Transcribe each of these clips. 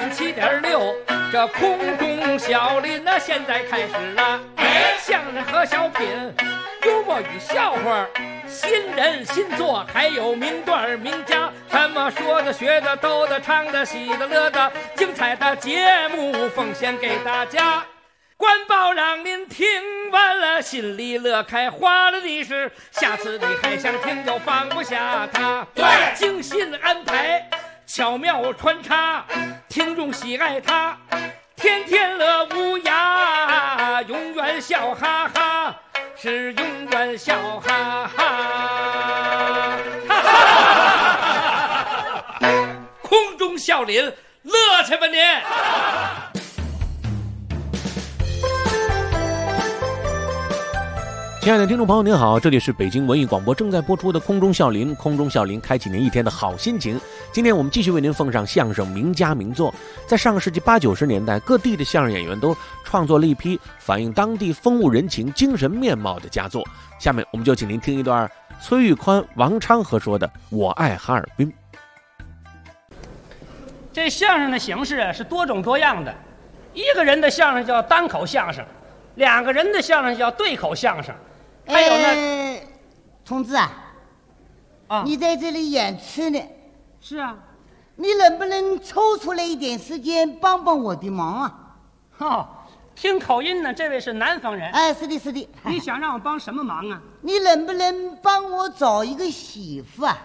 107.6，这空中小林呢，现在开始了。相声和小品，幽默与笑话，新人新作，还有名段名家，什么说的、学的、逗的、唱的、喜的、乐的，精彩的节目奉献给大家。官报让您听完了，心里乐开花了的是，下次你还想听就放不下它。对，精心安排，巧妙穿插，听众喜爱它，天天乐无涯，永远笑哈哈，是永远笑哈哈。哈哈，空中笑林，乐去吧您！ 亲爱的听众朋友您好，这里是北京文艺广播正在播出的空中笑林，空中笑林开启您一天的好心情。今天我们继续为您奉上相声名家名作。在上个世纪80、90年代，各地的相声演员都创作了一批反映当地风物人情、精神面貌的佳作。下面我们就请您听一段崔玉宽、王昌和说的《我爱哈尔滨》。 这相声的形式是多种多样的，一个人的相声叫单口相声，两个人的相声叫对口相声，还有呢， 同志啊，你在这里演出呢？ 是啊， 你能不能抽出来一点时间帮帮我的忙啊？ 哦，听口音呢，这位是南方人。 哎，是的，是的。 你想让我帮什么忙啊？ 你能不能帮我找一个媳妇啊？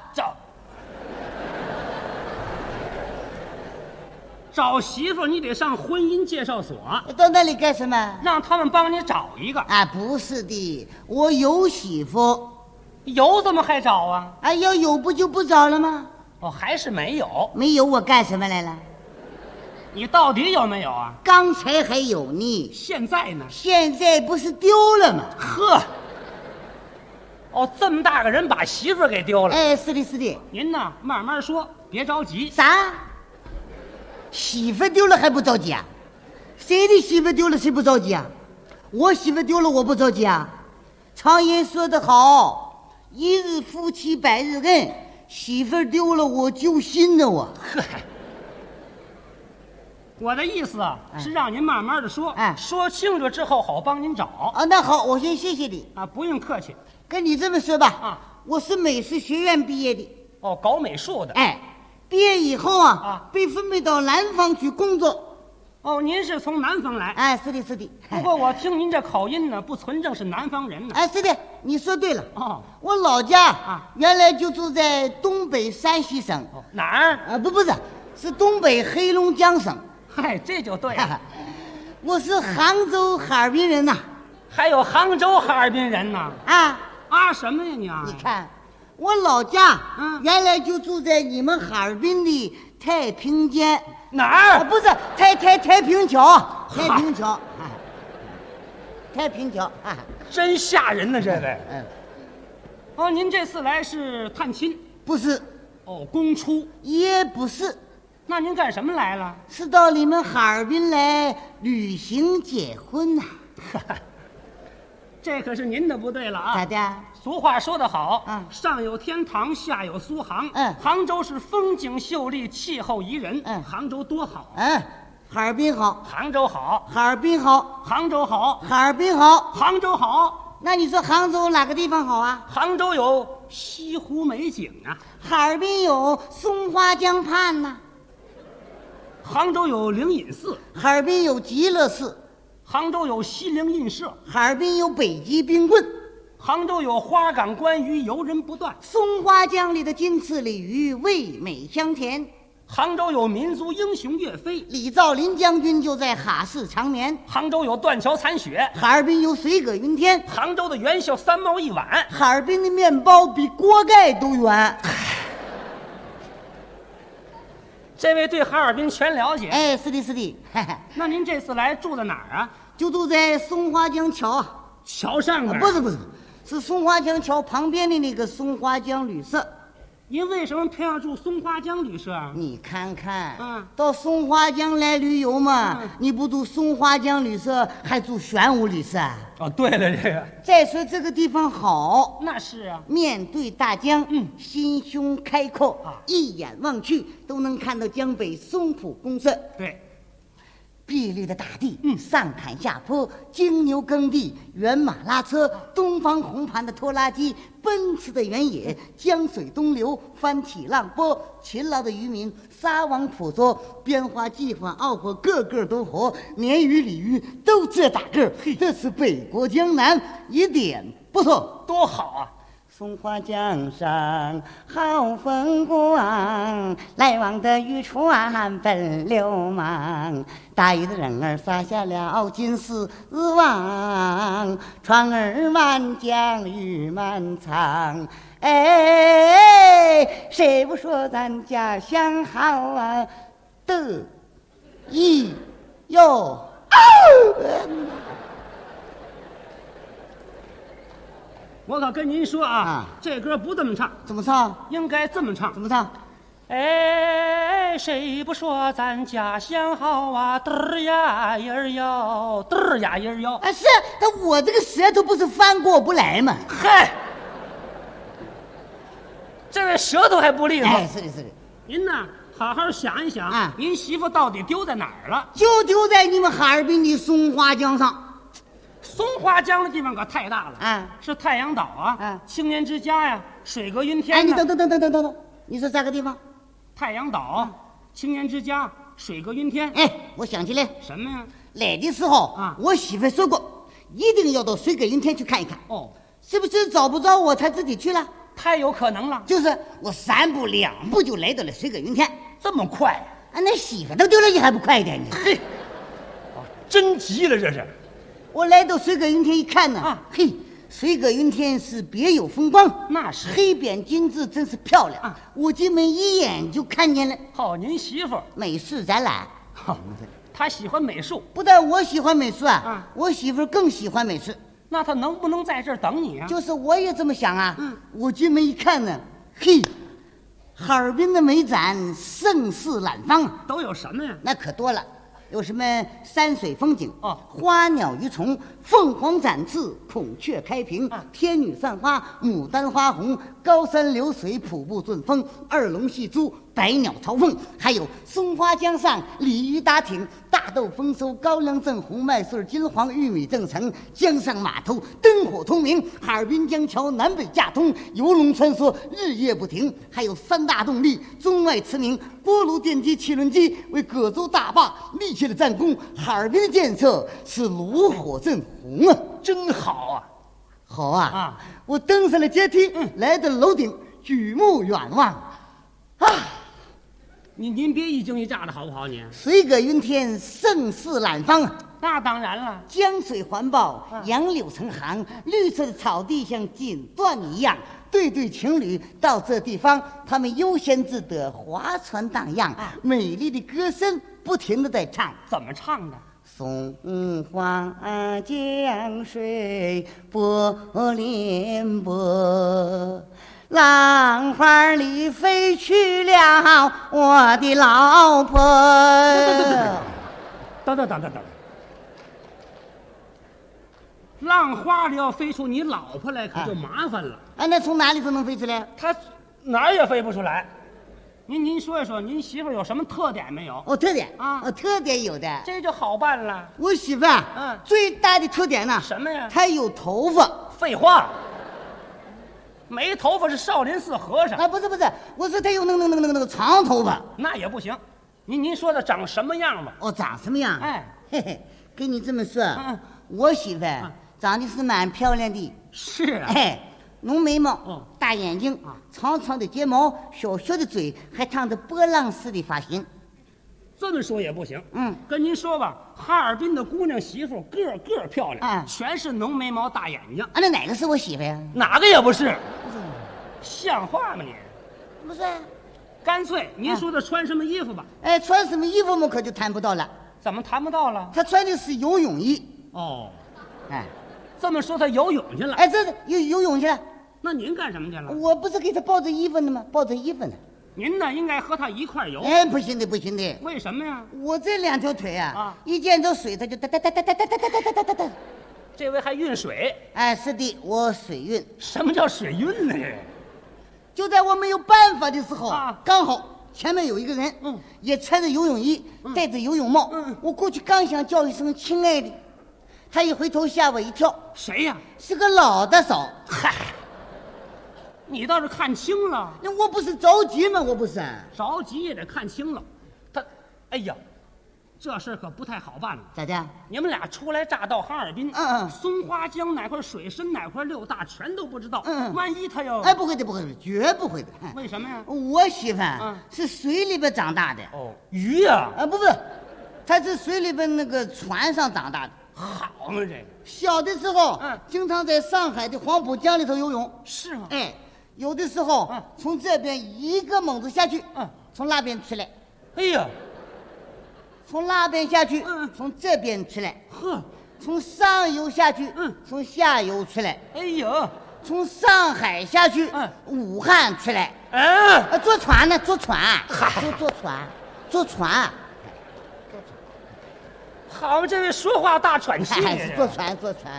找媳妇你得上婚姻介绍所。 到那里干什么？ 让他们帮你找一个。 啊，不是的，我有媳妇。 有怎么还找啊？ 啊，要有不就不找了吗？ 哦，还是没有。 没有我干什么来了？ 你到底有没有啊？ 刚才还有呢。 现在呢？ 现在不是丢了吗？ 呵。哦，这么大个人把媳妇给丢了。 哎，是的，是的。 您呢，慢慢说，别着急。 啥？媳妇丢了还不着急啊？谁的媳妇丢了谁不着急啊？我媳妇丢了我不着急啊？常言说得好，一日夫妻百日恩，媳妇丢了我揪心呢我。 我的意思啊，是让您慢慢的说，说清楚之后好帮您找。 啊，那好，我先谢谢你啊，不用客气。 跟你这么说吧，我是美术学院毕业的。 哦，搞美术的。 哎，毕业以后被分配到南方去工作。 哦，您是从南方来？ 哎，是的，是的。 不过我听您这口音呢，不纯正是南方人呢。 哎，是的，你说对了。 哦， 我老家原来就住在东北山西省。 哦，哪儿？ 不是，是东北黑龙江省。 嗨，这就对了。 我是杭州哈尔滨人呐。 还有杭州哈尔滨人呢？什么呀你啊？ 你看。我老家原来就住在你们哈尔滨的太平间。 哪儿？ 不是太平桥，太平桥，太平桥， 真吓人呢这位。哦，您这次来是探亲？ 不是。 哦，公出？ 也不是。 那您干什么来了？ 是到你们哈尔滨来旅行结婚呐。 这可是您的不对了啊！ 咋的？ 俗话说得好，上有天堂，下有苏杭。杭州是风景秀丽，气候宜人。杭州多好。 哈尔滨好。 杭州好。 哈尔滨好。 杭州好。 哈尔滨好。 杭州好。 那你说杭州哪个地方好啊？ 杭州有西湖美景啊。 哈尔滨有松花江畔呐。 杭州有灵隐寺。 哈尔滨有极乐寺。 杭州有西泠印社。 哈尔滨有北极冰棍。 杭州有花港观鱼，游人不断。 松花江里的金翅鲤鱼味美香甜。 杭州有民族英雄岳飞， 李兆林将军就在哈市长眠。 杭州有断桥残雪。 哈尔滨有水阁云天。 杭州的元宵3毛1碗。 哈尔滨的面包比锅盖都圆。 这位对哈尔滨全了解。 哎，是的，是的。 那您这次来住在哪儿啊？ 就住在松花江桥。 桥上面？ 不是，是松花江桥旁边的那个松花江旅社。 您为什么偏要住松花江旅社啊？ 你看看， 到松花江来旅游嘛，你不住松花江旅社，还住玄武旅社啊？ 哦，对了，这个再说这个地方好， 那是啊， 面对大江，心胸开阔一眼望去都能看到江北松浦公社。 对。 碧绿的大地，上坎下坡，金牛耕地，原马拉车，东方红盘的拖拉机，奔驰的原野，江水东流，翻起浪波，勤劳的渔民撒网捕捉，编花计划奥活，个个都活，鲶鱼鲤鱼都这大个，这是北国江南，一点不错， 多好啊！ 松花江上好风光，来往的渔船奔流忙，大鱼的人儿撒下了金丝网，船儿满江鱼满仓。哎，谁不说咱家乡好啊？得意哟！ 我可跟您说啊，这歌不这么唱。 怎么唱？ 应该这么唱。 怎么唱？ 哎，谁不说咱家乡好啊？嘚儿呀嘚儿哟，嘚儿呀嘚儿哟。 是，但我这个舌头不是翻过不来吗？ 嗨，这位舌头还不利索。 哎，是的，是的。 您呢，好好想一想，您媳妇到底丢在哪儿了？ 就丢在你们哈尔滨的松花江上。 松花江的地方可太大了，是太阳岛啊，青年之家呀，水阁云天。 哎，你等，你说啥个地方？ 太阳岛、青年之家、水阁云天。 哎，我想起来什么呀？ 来的时候我媳妇说过，一定要到水阁云天去看一看。 哦， 是不是找不着我，她自己去了？ 太有可能了。 就是我3步2步就来到了水阁云天。 这么快啊？那媳妇都丢了，你还不快一点呢？ 嘿，真急了这是。 我来到水阁云天一看呢，嘿，水阁云天是别有风光， 那是黑边金字真是漂亮。我进门一眼就看见了。 好，您媳妇美术展览。 好，她喜欢美术。 不但我喜欢美术我媳妇更喜欢美术。 那她能不能在这儿等你啊？ 就是我也这么想啊。我进门一看呢，嘿，哈尔滨的美展盛世揽芳都有什么呀？ 那可多了。有什么山水风景花鸟鱼虫，凤凰展翅，孔雀开屏，天女散花，牡丹花红，高山流水，瀑布顺风，二龙戏珠，百鸟朝凤，还有松花江上鲤鱼打挺，大豆丰收，高粱正红，麦穗金黄，玉米正成，江上码头灯火通明，哈尔滨江桥南北架通，游龙穿梭日夜不停，还有3大动力中外驰名，锅炉电机汽轮机为葛洲大坝立起了战功，哈尔滨的建设是炉火正红啊， 真好啊！ 好啊！我登上了阶梯，来到楼顶，举目远望，啊！ 您别一惊一乍的好不好？你水阁云天，盛世揽芳啊！ 那当然了， 江水环抱，杨柳成行，绿色的草地像锦缎一样。对情侣到这地方，他们悠闲自得，划船荡漾，美丽的歌声不停地在唱。 怎么唱的？ 松花江水波粼波，浪花里飞去了我的老婆。 等，浪花里要飞出你老婆来，可就麻烦了。 那从哪里都能飞出来？ 她哪儿也飞不出来。您说一说，您媳妇有什么特点没有？ 特点特点有的， 这就好办了。 我媳妇最大的特点呢， 什么呀？ 她有头发。 废话，没头发是少林寺和尚。 不是，我说她有那个长头发， 那也不行。您说的长什么样吧？ 长什么样？嘿嘿，跟你这么说，我媳妇长得是蛮漂亮的。 是啊。 浓眉毛，大眼睛，长长的睫毛，小小的嘴，还烫着波浪式的发型。 这么说也不行。跟您说吧，哈尔滨的姑娘媳妇个个漂亮，全是浓眉毛大眼睛。 那哪个是我媳妇呀？ 哪个也不是。像话吗你？ 不是。 干脆您说的穿什么衣服吧。 穿什么衣服嘛，可就谈不到了。 怎么谈不到了？ 她穿的是游泳衣。 这么说她游泳去了。 这游泳去了。 那您干什么去了？ 我不是给他抱着衣服呢吗？抱着衣服呢。 您呢，应该和他一块游。 哎，不行的，不行的。 为什么呀？ 我这2条腿啊，一见着水他就哒哒哒哒哒哒哒哒哒哒哒哒。 这位还运水？ 哎，是的，我水运。 什么叫水运呢？ 就在我没有办法的时候啊， 刚好前面有一个人，也穿着游泳衣，戴着游泳帽，我过去刚想叫一声亲爱的，他一回头吓我一跳， 谁呀？ 是个老大嫂。 嗨，你倒是看清了。 那我不是着急吗？我不是着急也得看清了。他，哎呀，这事可不太好办了。 咋的？ 你们俩初来乍到哈尔滨，松花江哪块水深哪块溜大全都不知道。万一他要…… 哎，不会的，不会的，绝不会的。 为什么呀？ 我媳妇是水里边长大的。 哦，鱼呀？ 不，她是水里边那个船上长大的。 好嘛，这个小的时候，经常在上海的黄浦江里头游泳。 是吗？ 哎，有的时候从这边一个猛子下去，从那边出来。 哎呀， 从那边下去，从这边出来。 呵， 从上游下去，从下游出来。 哎呦， 从上海下去，武汉出来。坐船呢，坐船，坐船。 好嘛，这位说话大喘气。 坐船。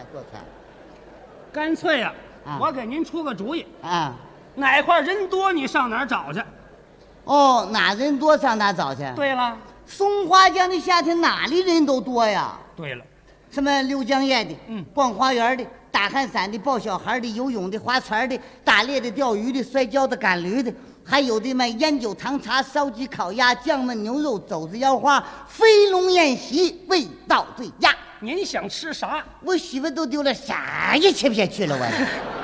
干脆呀，我给您出个主意啊， 哪块人多你上哪儿找去。 哦，哪人多上哪找去。 对了， 松花江的夏天哪里人都多呀。 对了， 什么溜江堰的，逛花园的，打汗伞的，抱小孩的，游泳的，划船的，打猎的，钓鱼的，摔跤的，赶驴的，还有的卖烟酒糖茶、烧鸡烤鸭、酱焖牛肉、肘子腰花、飞龙宴席，味道最佳。 您想吃啥？ 我媳妇都丢了，啥也吃不下去了。我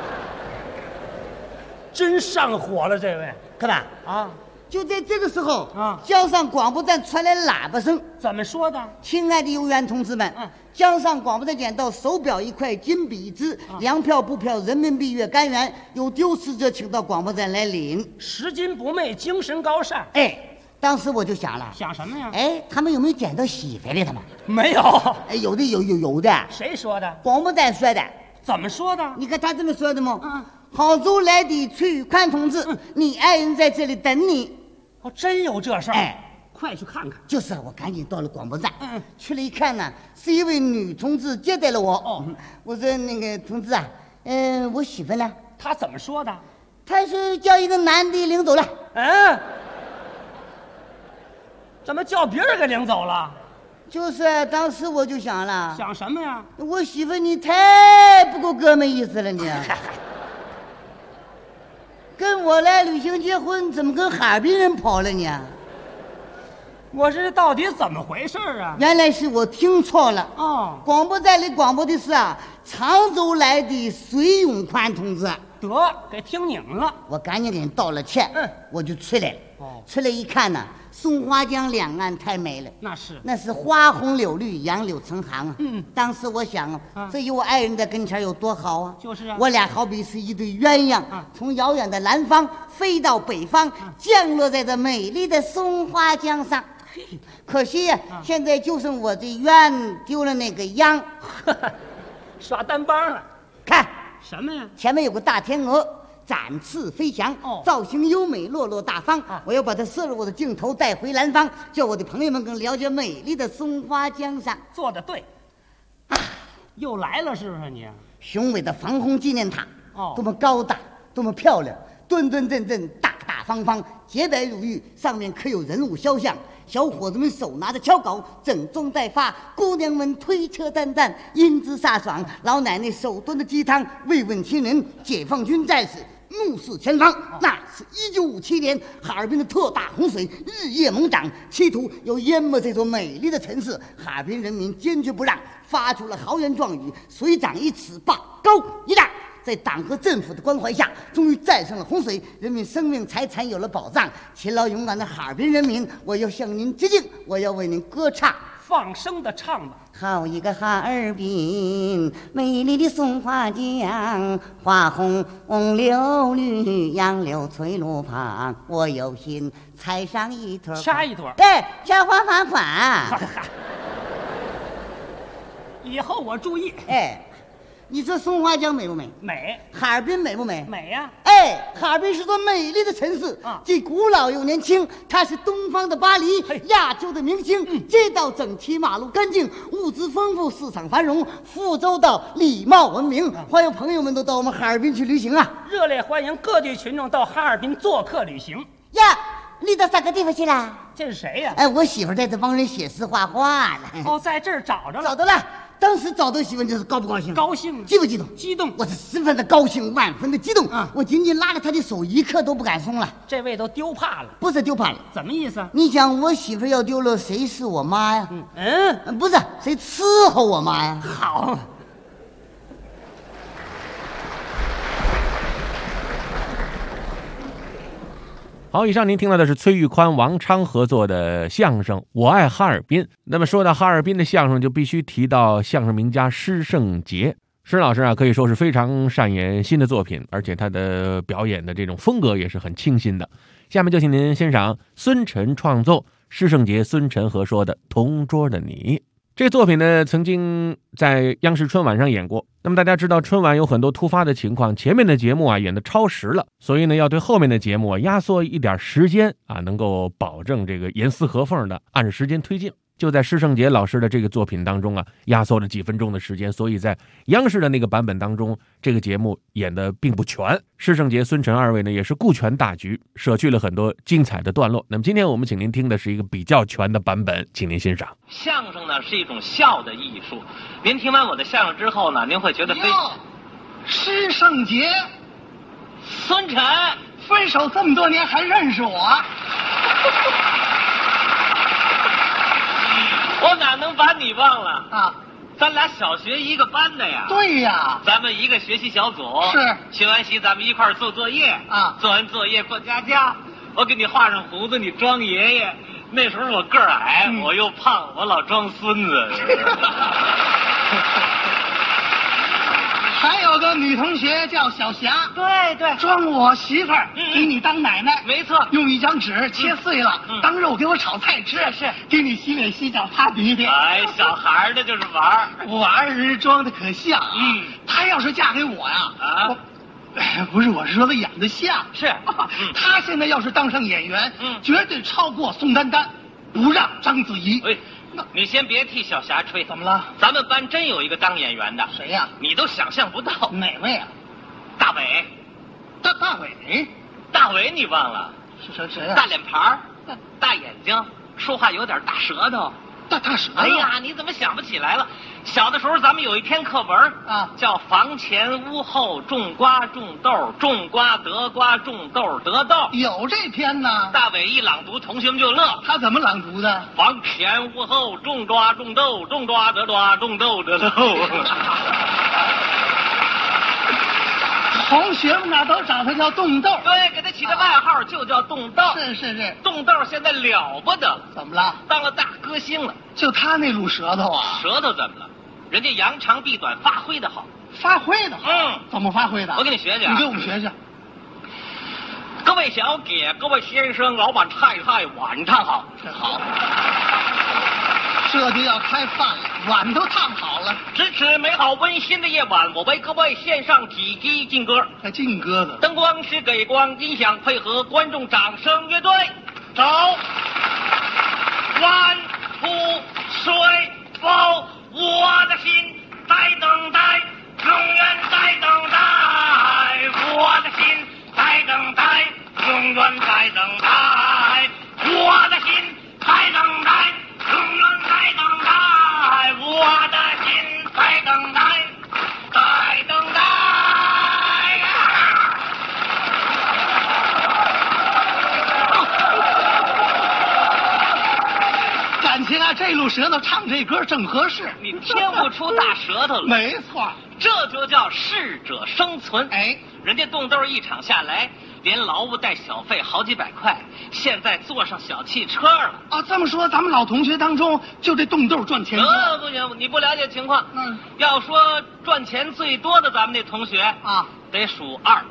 真上火了，这位可吧啊！ 就在这个时候江上广播站传来喇叭声。 怎么说的？ 亲爱的游员同志们，江上广播站捡到手表1块，金笔1支，粮票、布票、人民币若干元，有丢失者请到广播站来领。 拾金不昧，精神高尚。 哎，当时我就想了， 想什么呀？ 哎，他们有没有捡到媳妇的？他们没有。 哎，有的。 谁说的？ 广播站说的。 怎么说的？ 你看他这么说的吗？杭州来的崔宇宽同志，你爱人在这里等你。 哦，真有这事儿？ 哎， 快去看看。 就是我赶紧到了广播站，去了一看呢，是一位女同志接待了我。我说那个同志啊，我媳妇呢？ 她怎么说的？ 她是叫一个男的领走了。 怎么叫别人给领走了？ 就是当时我就想了， 想什么呀？ 我媳妇你太不够哥们意思了你。跟我来旅行结婚，怎么跟哈尔滨人跑了你？ 我这到底怎么回事啊？ 原来是我听错了。广播站里广播的是常州来的隋永宽同志。 得，给听拧了。 我赶紧给人道了歉。我就出来了。出来一看呢，松花江两岸太美了，那是花红柳绿，杨柳成行啊。当时我想这有我爱人在跟前有多好啊。 就是啊， 我俩好比是一对鸳鸯，从遥远的南方飞到北方，降落在这美丽的松花江上。可惜呀，现在就剩我这鸳丢了那个秧。 耍单帮了。 看什么呀？ 前面有个大天鹅展翅飞翔，造型优美，落落大方。我要把它摄入我的镜头，带回南方，叫我的朋友们更了解美丽的松花江上。 做得对。又来了是不是你？ 雄伟的防洪纪念塔，多么高大，多么漂亮，端端正正，大大方方，洁白如玉，上面刻有人物肖像。小伙子们手拿着锹镐，整装待发；姑娘们推车担担，英姿飒爽；老奶奶手端着鸡汤，慰问亲人。解放军战士怒视前方，那是1957年哈尔滨的特大洪水日夜猛涨，企图要淹没这座美丽的城市。哈尔滨人民坚决不让，发出了豪言壮语：水涨1尺，坝高1丈。在党和政府的关怀下，终于战胜了洪水，人民生命财产有了保障。勤劳勇敢的哈尔滨人民，我要向您致敬，我要为您歌唱。 放声的唱吧。 好一个哈尔滨，美丽的松花江，花红柳绿，杨柳垂路旁。我有心采上一朵， 掐一朵， 对，掐花罚款。 以后我注意。 你说松花江美不美？ 美， 哈尔滨美不美？ 美呀、 哎，哈尔滨是座美丽的城市啊既古老又年轻，它是东方的巴黎嘿， 亚洲的明星。街道整齐，马路干净，物资丰富，市场繁荣，服务周到，礼貌文明。欢迎朋友们都到我们哈尔滨去旅行啊！ 热烈欢迎各地群众到哈尔滨做客旅行。 呀，你到啥个地方去了？ 这是谁呀、 哎，我媳妇在这帮人写诗画画呢。 哦，在这儿找着了， 找到了，当时找到媳妇就是高不高兴？ 高兴啊， 激不激动？ 激动。 我是十分的高兴，万分的激动啊我紧紧拉着她的手，一刻都不敢松了。 这位都丢怕了， 不是丢怕了， 怎么意思啊？ 你想我媳妇要丢了，谁是我妈呀？不是，谁伺候我妈呀？ 好， 好，以上您听到的是崔玉宽、王昌合作的相声《我爱哈尔滨》。那么说到哈尔滨的相声，就必须提到相声名家施圣杰。施老师啊，可以说是非常善演新的作品，而且他的表演的这种风格也是很清新的。下面就请您欣赏孙晨创作、施圣杰、孙晨合说的《同桌的你》。这个作品呢，曾经在央视春晚上演过。那么大家知道，春晚有很多突发的情况，前面的节目啊演得超时了，所以呢，要对后面的节目啊压缩一点时间啊，能够保证这个严丝合缝的按时间推进。就在施圣杰老师的这个作品当中啊，压缩了几分钟的时间，所以在央视的那个版本当中，这个节目演得并不全。施圣杰、孙晨二位呢也是顾全大局，舍去了很多精彩的段落。那么今天我们请您听的是一个比较全的版本，请您欣赏。 相声呢是一种笑的艺术，您听完我的相声之后呢，您会觉得施圣杰， 孙晨， 分手这么多年还认识我？ 我哪能把你忘了啊？ 咱俩小学一个班的呀。 对呀， 咱们一个学习小组， 是学完习咱们一块儿做作业啊做完作业过家家，我给你画上胡子，你装爷爷。那时候我个儿矮，我又胖，我老装孙子。 还有个女同学叫小霞， 对对， 装我媳妇儿，给你当奶奶， 没错， 用一张纸切碎了，当肉给我炒菜吃， 是给你洗脸洗脚擦鼻涕。 哎，小孩的就是玩儿， 玩儿装的可像啊。她要是嫁给我呀，不是，我是说她演的像。 是， 她现在要是当上演员，绝对超过宋丹丹，不让章子怡。 喂，你先别替小霞吹， 怎么了？ 咱们班真有一个当演员的， 谁呀？ 你都想象不到。 哪位啊？ 大伟， 大伟， 大伟你忘了？ 是谁呀？ 大脸盘儿，大眼睛，说话有点大舌头。 大舌头。 哎呀，你怎么想不起来了？小的时候咱们有一篇课文啊， 叫房前屋后种瓜种豆，种瓜得瓜，种豆得豆。 有这篇呢。 大伟一朗读，同学们就乐。 他怎么朗读的？ 房前屋后种瓜种豆，种瓜得瓜，种豆得豆。 同学们那都找他叫冻豆。 对，给他起个外号就叫冻豆。 是。 冻豆现在了不得， 怎么了？ 当了大歌星了。 就他那路舌头啊？ 舌头怎么了？人家扬长避短，发挥的好。 发挥的好？怎么发挥的？ 我给你学学。 你给我们学学。 各位小姐，各位先生，老板太太，晚上好。 这好。这就要开饭了，碗都烫好了。 支持美好温馨的夜晚，我为各位献上几句劲歌。 还劲歌的。 灯光是给光，音响配合观众掌声，乐队走。One two three four， 我的心在等待，永远在等待。我的心在等待，永远在等待。我的心在等待。永远在等待，我的心在等待，在等待。 感情啊，这路舌头唱这歌正合适。 你听不出大舌头了？ 没错， 这就叫适者生存。 哎， 人家冻豆一场下来，连劳务带小费好几百块，现在坐上小汽车了。 啊，这么说咱们老同学当中，就这冻豆赚钱多？ 不行，你不了解情况。 要说赚钱最多的咱们那同学啊， 得数二。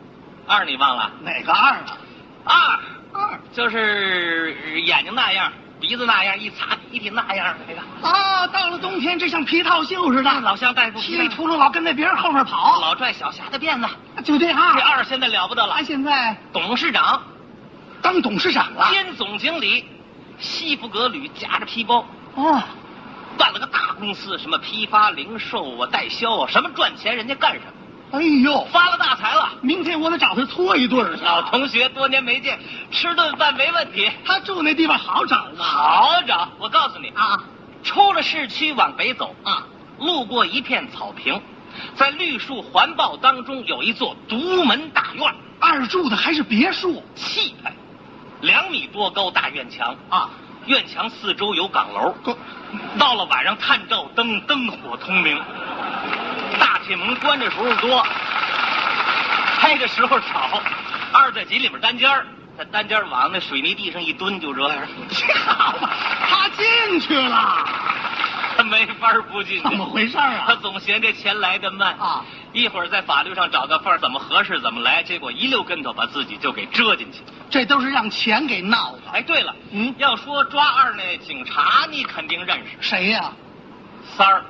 二你忘了？ 哪个二啊？ 二就是眼睛那样， 鼻子那样，一擦鼻涕那样，那个啊，到了冬天，这像皮套袖似的， 老乡大夫稀里秃噜老跟在别人后面跑， 老拽小霞的辫子， 就这样。 这二现在了不得了， 他现在董事长， 当董事长了， 兼总经理，西服革履，夹着皮包， 哦， 办了个大公司，什么批发、零售啊、代销啊，什么赚钱人家干什么。 哎呦， 发了大财了！ 明天我得找他搓一顿去。 老同学多年没见，吃顿饭没问题。 他住那地方好找吗？ 好找，我告诉你啊， 出了市区往北走啊， 路过一片草坪，在绿树环抱当中有一座独门大院， 二住的还是别墅， 气派，2米多高大院墙啊， 院墙四周有岗楼，到了晚上探照灯，灯火通明。大铁门关着时候多，开的时候少。二在几里面单间儿，在单间往那水泥地上一蹲，就这样。 好吧，他进去了， 他没法不进去。 怎么回事啊？ 他总嫌这钱来得慢啊， 一会儿在法律上找个缝儿，怎么合适怎么来，结果一溜跟头把自己就给折进去。 这都是让钱给闹的。 哎，对了，要说抓二那警察，你肯定认识。 谁呀？ 三儿。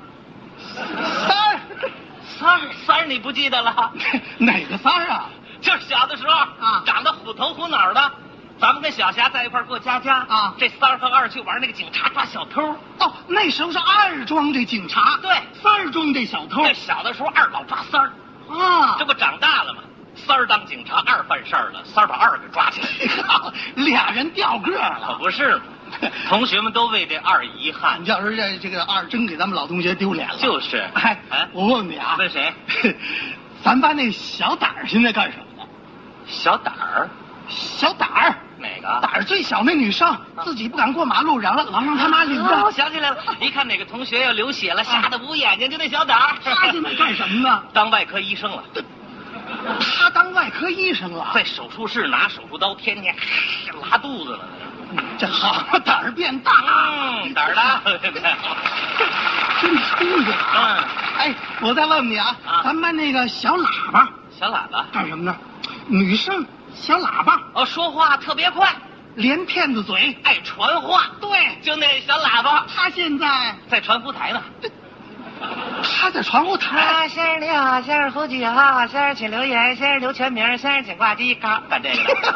三儿， 你不记得了？ 哪个三儿啊？ 就是小的时候啊， 长得虎头虎脑的，咱们跟小霞在一块过家家啊。 这三儿和二去玩那个警察抓小偷。 哦，那时候是二装这警察， 对， 三儿装这小偷。 这小的时候二老抓三儿啊， 这不长大了吗？三儿当警察，二犯事儿了，三儿把二给抓起来， 俩人掉个了， 可不是吗？同学们都为这二遗憾。 要是这个二真给咱们老同学丢脸了。 就是。 哎，我问问你啊， 问谁？ 咱班那小胆儿现在干什么呢？ 小胆儿？ 小胆儿？ 哪个？ 胆儿最小那女生，自己不敢过马路，老让他妈领着。 我想起来了，一看哪个同学要流血了，吓得捂眼睛，就那小胆儿。 他现在干什么呢？ 当外科医生了。 他当外科医生了， 在手术室拿手术刀，天天拉肚子了。 这好，胆儿变大， 胆儿大， 真聪明。哎，我再问问你啊，咱们班那个小喇叭， 小喇叭干什么呢？女生小喇叭， 哦，说话特别快， 连骗子嘴， 爱传话。 对， 就那小喇叭， 他现在在传呼台呢。 他在传呼台。 先生你好，先生呼句号，先生请留言，先生留全名，先生请挂机，干这个的。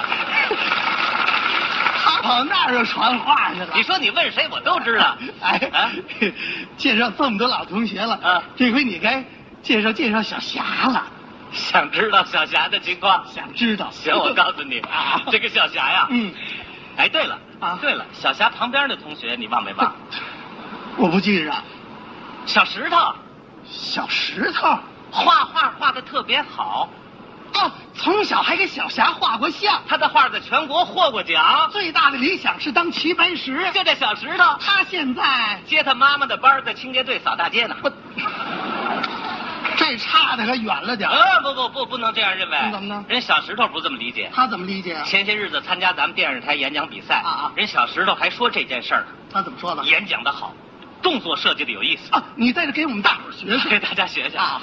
他跑那儿又传话去了。 你说你问谁我都知道。 介绍这么多老同学了，这回你该介绍介绍小霞了。 想知道小霞的情况？ 想知道。 行，我告诉你啊，这个小霞呀，哎，对了啊，对了，小霞旁边的同学你忘没忘？ 我不记着。 小石头， 小石头， 画画画得特别好。 哦，从小还给小霞画过像， 他的画在全国获过奖， 最大的理想是当齐白石。 就这小石头， 他现在接他妈妈的班，在清洁队扫大街呢。 这差的可远了点。 不能这样认为。 怎么呢？ 人小石头不这么理解。 他怎么理解？ 前些日子参加咱们电视台演讲比赛人小石头还说这件事儿呢。 他怎么说的？ 演讲的好，动作设计的有意思啊！你在这给我们大伙学学， 给大家学学啊！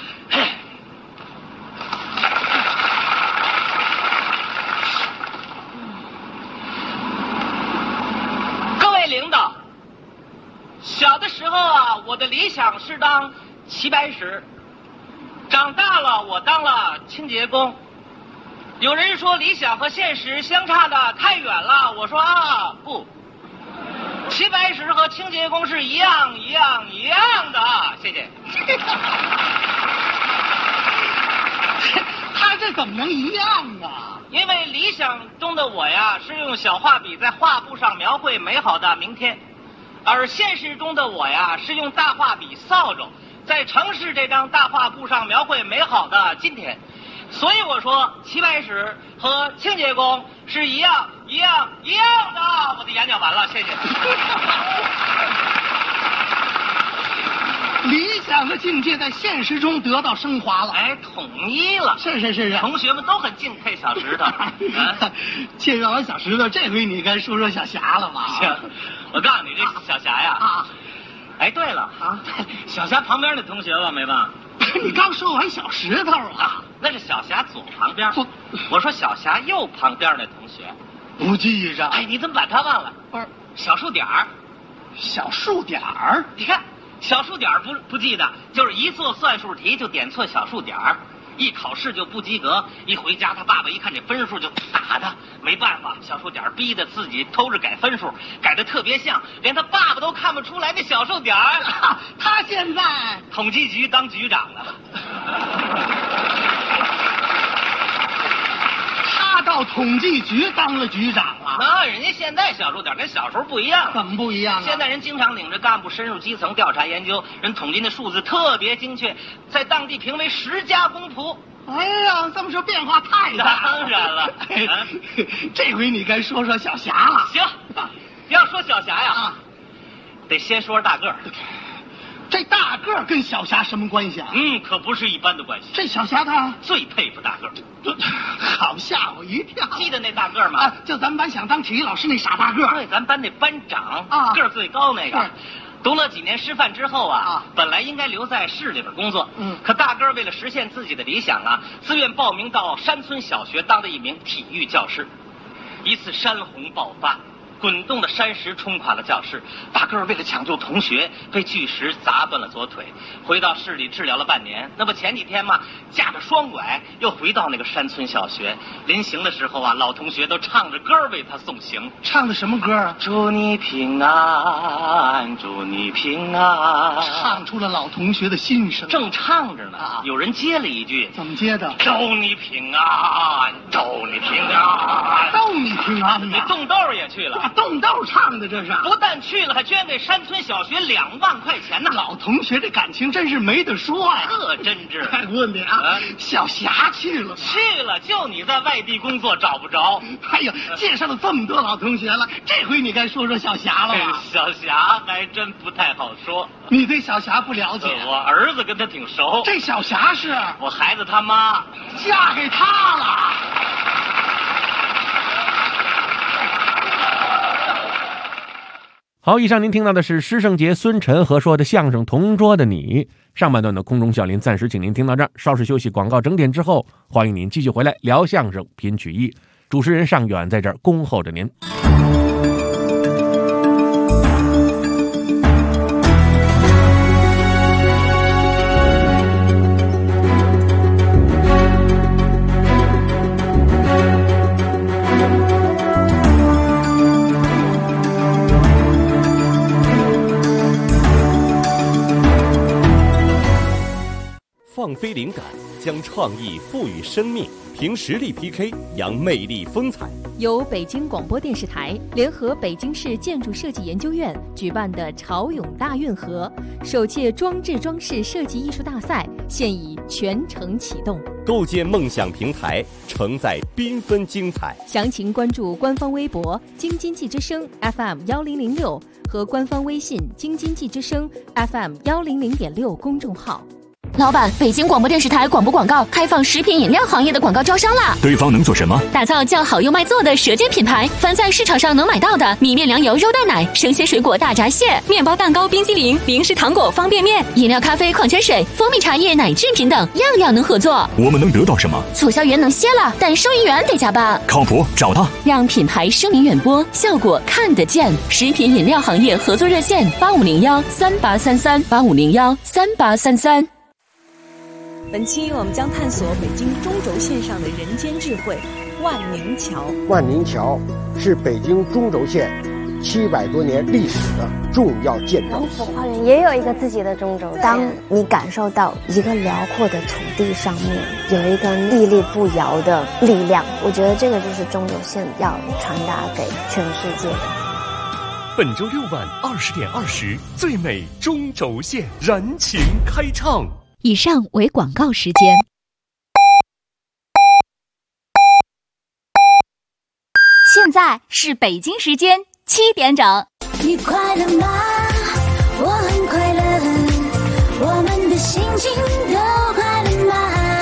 各位领导，小的时候啊，我的理想是当齐白石，长大了我当了清洁工。有人说理想和现实相差的太远了，我说啊不。齐白石和清洁工是一样的，谢谢。 他这怎么能一样啊？ 因为理想中的我呀，是用小画笔在画布上描绘美好的明天，而现实中的我呀，是用大画笔扫帚在城市这张大画布上描绘美好的今天。所以我说，齐白石和清洁工是一样的。我的演讲完了，谢谢。 理想的境界在现实中得到升华了， 哎，统一了。 是， 同学们都很敬佩小石头。 介绍完小石头，这回你该说说小霞了吧？ 行，我告诉你，这小霞呀，哎，对了小霞旁边那同学忘没忘？ 你刚说完小石头啊？ 那是小霞左旁边。我说小霞右旁边那同学， 不记着。 哎，你怎么把他忘了？ 不是， 小数点儿。 小数点儿？ 你看，小数点儿不记得，就是一做算术题就点错小数点儿，一考试就不及格，一回家他爸爸一看这分数就打他，没办法，小数点儿逼得自己偷着改分数，改得特别像，连他爸爸都看不出来那小数点儿。 他现在统计局当局长了。 他到统计局当了局长了。 那人家现在小数点跟小时候不一样了。 怎么不一样啊？ 现在人经常领着干部深入基层调查研究，人统计的数字特别精确，在当地评为10佳公仆。 哎呀，这么说变化太大。 当然了， 这回你该说说小霞了。 行，要说小霞呀，得先说大个儿。 这大个儿跟小霞什么关系啊？ 可不是一般的关系。 这小霞她最佩服大个儿， 好吓我一跳。 记得那大个儿吗？ 就咱们班想当体育老师那傻大个儿。 对，咱班那班长个儿最高那个。读了几年师范之后本来应该留在市里边工作，可大个儿为了实现自己的理想自愿报名到山村小学当了一名体育教师。一次山洪爆发，滚动的山石冲垮了教室，大个儿为了抢救同学，被巨石砸断了左腿，回到市里治疗了半年。那么前几天嘛，架着双拐又回到那个山村小学。临行的时候老同学都唱着歌为他送行。 唱的什么歌啊？ 祝你平安，祝你平安。 唱出了老同学的心声。 正唱着呢，有人接了一句： 怎么接的？ 祝你平安，祝你平安， 祝你平安呢？ 你冻豆也去了。 冻豆唱的这是， 不但去了，还捐给山村小学2万块钱呢。 老同学这感情真是没得说呀， 特真挚。 我问你小霞去了吗？ 去了，就你在外地工作找不着。 哎呦，介绍了这么多老同学了，这回你该说说小霞了吧？ 小霞还真不太好说。 你对小霞不了解？ 我儿子跟他挺熟。 这小霞是我孩子他妈嫁给他了。 好，以上您听到的是施圣杰、孙晨合说的相声《同桌的你》。上半段的空中笑林暂时请您听到这儿，稍事休息，广告整点之后，欢迎您继续回来聊相声、品曲艺。主持人尚远在这儿恭候着您。 放飞灵感，将创意赋予生命，凭实力 PK， 扬魅力风采。 由北京广播电视台联合北京市建筑设计研究院举办的潮涌大运河首届装置装饰设计艺术大赛现已全程启动， 构建梦想平台，承载缤纷精彩。 详情关注官方微博京津冀之声 FM1006 和官方微信京津冀之声 FM100.6 公众号。 老板，北京广播电视台广播广告开放食品饮料行业的广告招商啦！ 对方能做什么？ 打造叫好又卖座的舌尖品牌，凡在市场上能买到的米面粮油肉蛋奶、生鲜水果大闸蟹、面包蛋糕、冰激凌、零食糖果、方便面、饮料、咖啡、矿泉水、蜂蜜茶叶、奶制品等，样样能合作。 我们能得到什么？ 促销员能歇了，但收银员得加班。 靠谱，找他， 让品牌声名远播，效果看得见。食品饮料行业合作热线8501-3833，8501-3833。 本期我们将探索北京中轴线上的人间智慧——万宁桥。 万宁桥是北京中轴线700多年历史的重要建筑。 王府花园也有一个自己的中轴线。当你感受到一个辽阔的土地上面有一个屹立不摇的力量，我觉得这个就是中轴线要传达给全世界的。 本周6晚20点20，最美中轴线燃情开唱。 以上为广告时间。 现在是北京时间7点整。 你快乐吗？我很快乐，我们的心情都快乐吗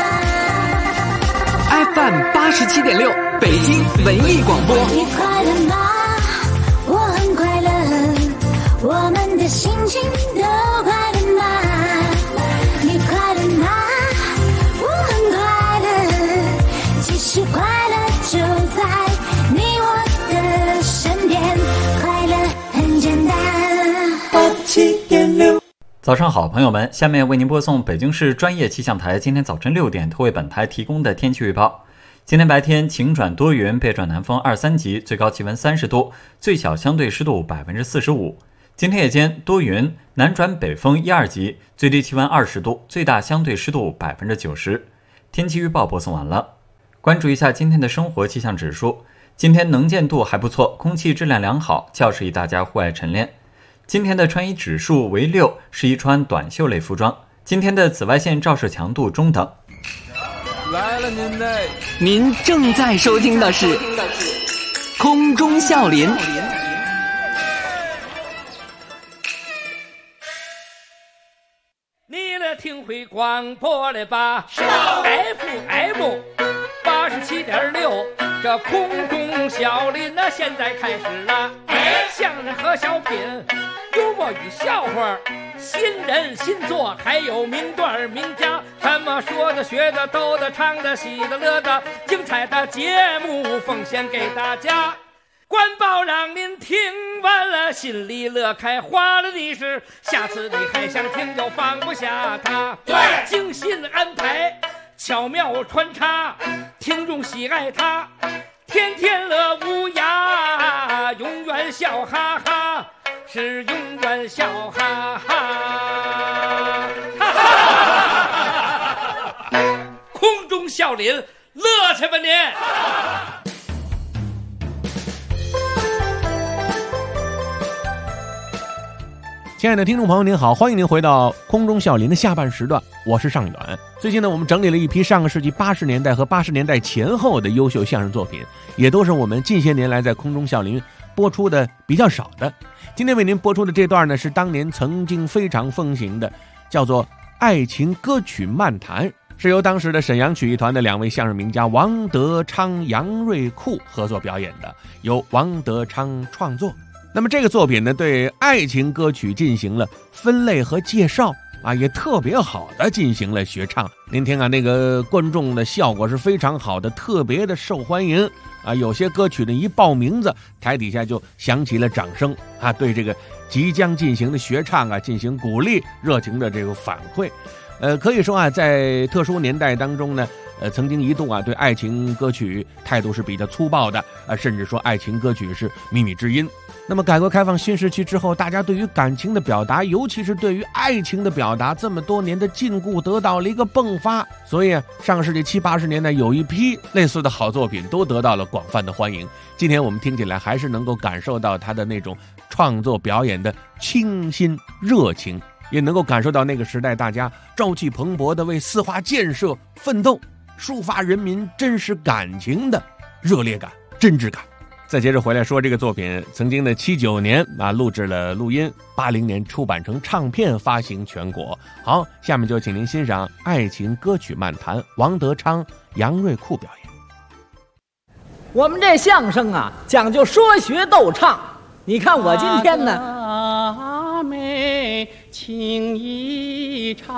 ？FM 87.6，北京文艺广播。 你快乐吗？我很快乐，我们的心情都快乐吗？你快乐吗？我很快乐，其实快乐就在你我的身边，快乐早上好，朋友们，下面为您播送北京市专业气象台今天早晨6点特为本台提供的天气预报。今天白天晴转多云，背转南风2、3级，最高气温30度，最小相对湿度45%。今天夜间多云，南转北风1、2级，最低气温20度，最大相对湿度90%。天气预报播送完了。关注一下今天的生活气象指数，今天能见度还不错，空气质量良好，较适宜大家户外晨练。今天的穿衣指数为6，适宜穿短袖类服装。今天的紫外线照射强度中等。 来了您正在收听的是空中笑林。 你来听会广播了吧？FM 87.6，这空中笑林那现在开始了。相声和小品，幽默与笑话，新人新作，还有名段名家，什么说的学的逗的唱的喜的乐的，精彩的节目奉献给大家。官报让您听完了心里乐开花了，你是下次你还想听就放不下它。对，精心安排，巧妙穿插，听众喜爱它，天天乐无涯，永远笑哈哈，是永远笑哈哈。空中笑林，乐去吧您！ 亲爱的听众朋友您好，欢迎您回到空中笑林的下半时段，我是尚远。最近呢，我们整理了一批上个世纪80年代和80年代前后的优秀相声作品，也都是我们近些年来在空中笑林播出的比较少的。今天为您播出的这段呢，是当年曾经非常风行的，叫做爱情歌曲漫谈，是由当时的沈阳曲艺团的2位相声名家王德昌、杨瑞库合作表演的，由王德昌创作。那么这个作品呢，对爱情歌曲进行了分类和介绍啊，也特别好的进行了学唱。您听啊，那个观众的效果是非常好的，特别的受欢迎啊。有些歌曲呢一报名字，台底下就响起了掌声啊，对这个即将进行的学唱啊进行鼓励，热情的这个反馈。可以说啊，在特殊年代当中呢，曾经一度啊对爱情歌曲态度是比较粗暴的啊，甚至说爱情歌曲是靡靡之音。那么改革开放新时期之后，大家对于感情的表达，尤其是对于爱情的表达，这么多年的禁锢得到了一个迸发，所以上个世纪70、80年代有一批类似的好作品都得到了广泛的欢迎。今天我们听起来还是能够感受到他的那种创作表演的清新热情，也能够感受到那个时代大家朝气蓬勃的为4化建设奋斗，抒发人民真实感情的热烈感、真挚感。再接着回来说这个作品，曾经的79年啊录制了录音，80年出版成唱片发行全国。好，下面就请您欣赏爱情歌曲漫谈，王德昌、杨瑞库表演。 我们这相声啊，讲究说学逗唱。你看我今天呢， 阿妹情意唱